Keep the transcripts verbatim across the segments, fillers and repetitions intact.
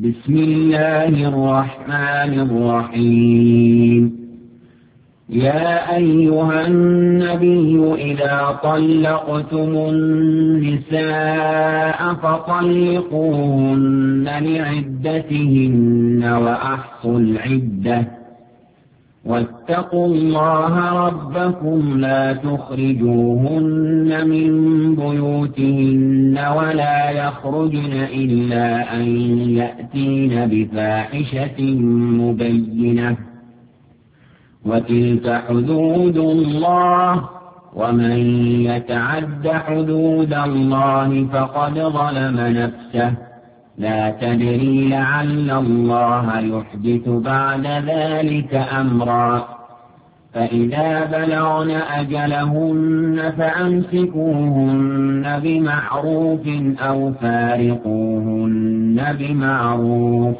بسم الله الرحمن الرحيم. يا أيها النبي إذا طلقتم النساء فطلقوهن لعدتهن وأحصوا العدة واتقوا الله ربكم لا تخرجوهن من بيوتهن ولا يخرجن إلا أن يأتين بفاحشة مبينة وتلك حدود الله ومن يتعد حدود الله فقد ظلم نفسه لا تدري لعل الله يحدث بعد ذلك أمرا. فإذا بلغن أجلهن فأمسكوهن بمعروف أو فارقوهن بمعروف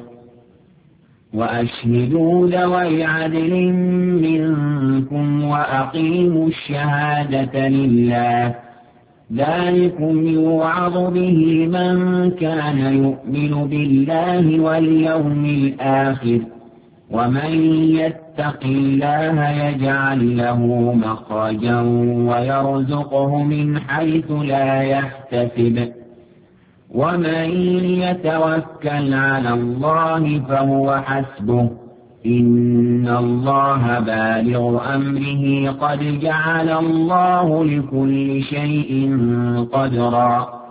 وأشهدوا ذوي عدل منكم وأقيموا الشهادة لله ذلكم يوعظ به من كان يؤمن بالله واليوم الآخر ومن يتق الله يجعل له مخرجا ويرزقه من حيث لا يحتسب ومن يتوكل على الله فهو حسبه إن الله بالغ أمره قد جعل الله لكل شيء قدرا.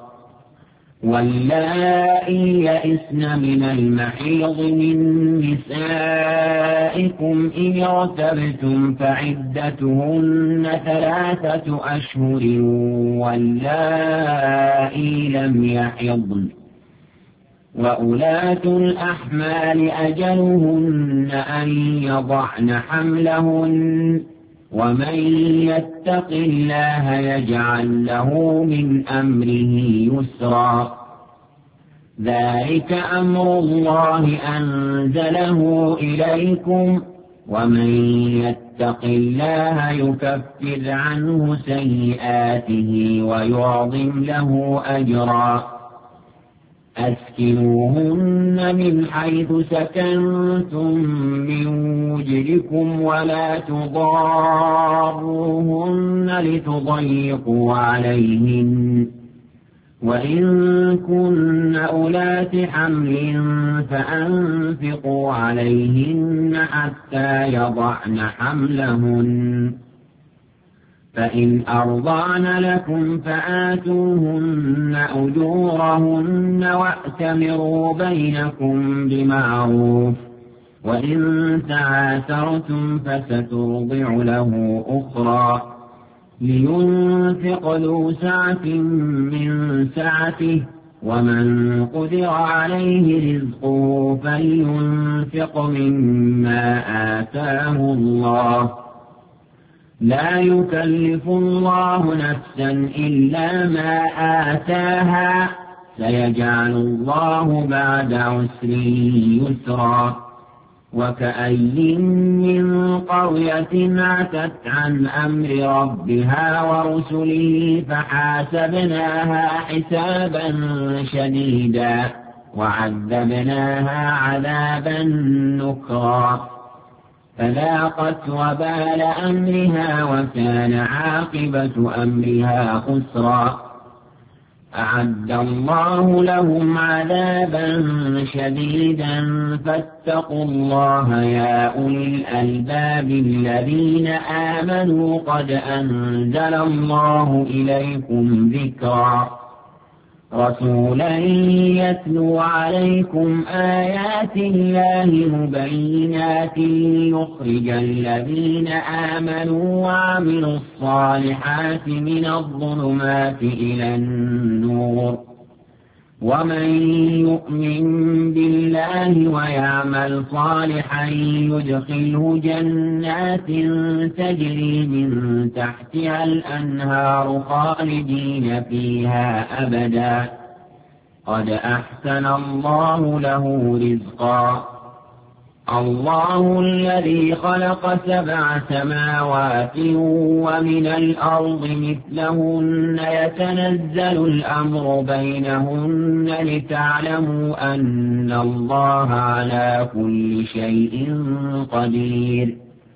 واللائي يئسن من المحيض من نسائكم إن ارتبتم فعدتهن ثلاثة أشهر واللائي لم يحضن وأولاة الأحمال أجلهن أن يضعن حملهن ومن يتق الله يجعل له من أمره يسرا. ذلك أمر الله أنزله إليكم ومن يتق الله يكفر عنه سيئاته ويعظم له أجرا. أسكنوهن من حيث سكنتم من وجدكم ولا تضاروهن لتضيقوا عليهن وإن كن أولات حمل فأنفقوا عليهن حتى يضعن حملهن فإن أرضعن لكم فآتوهن أجورهن وأتمروا بينكم بمعروف وإن تعاثرتم فسترضع له أخرى لينفق ذو سعة من سعته ومن قدر عليه رزقه فلينفق مما آتاه الله لا يكلف الله نفسا إلا ما آتاها سيجعل الله بعد عسر يسرا. وكأي من قرية عتت عن أمر ربها ورسله فحاسبناها حسابا شديدا وعذبناها عذابا نكرا فذاقت وبال أمرها وكان عاقبة أمرها خسرا. أعد الله لهم عذابا شديدا فاتقوا الله يا أولي الألباب الذين آمنوا قد أنزل الله إليكم ذكرا رسولا يتلو عليكم آيات الله مبينات ليخرج الذين آمنوا وعملوا الصالحات من الظلمات إلى النور ومن يؤمن بالله ويعمل صالحا يدخله جنات تجري من تحتها الأنهار خالدين فيها أبدا قد أحسن الله له رزقا. الله الذي خلق سبع سماوات ومن الأرض مثلهن يتنزل الأمر بينهن لتعلموا أن الله على كل شيء قدير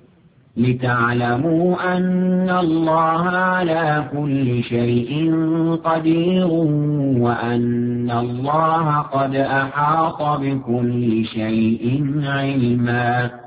لتعلموا أن الله على كل شيء قدير وأن الله قد أحاط بكل شيء علما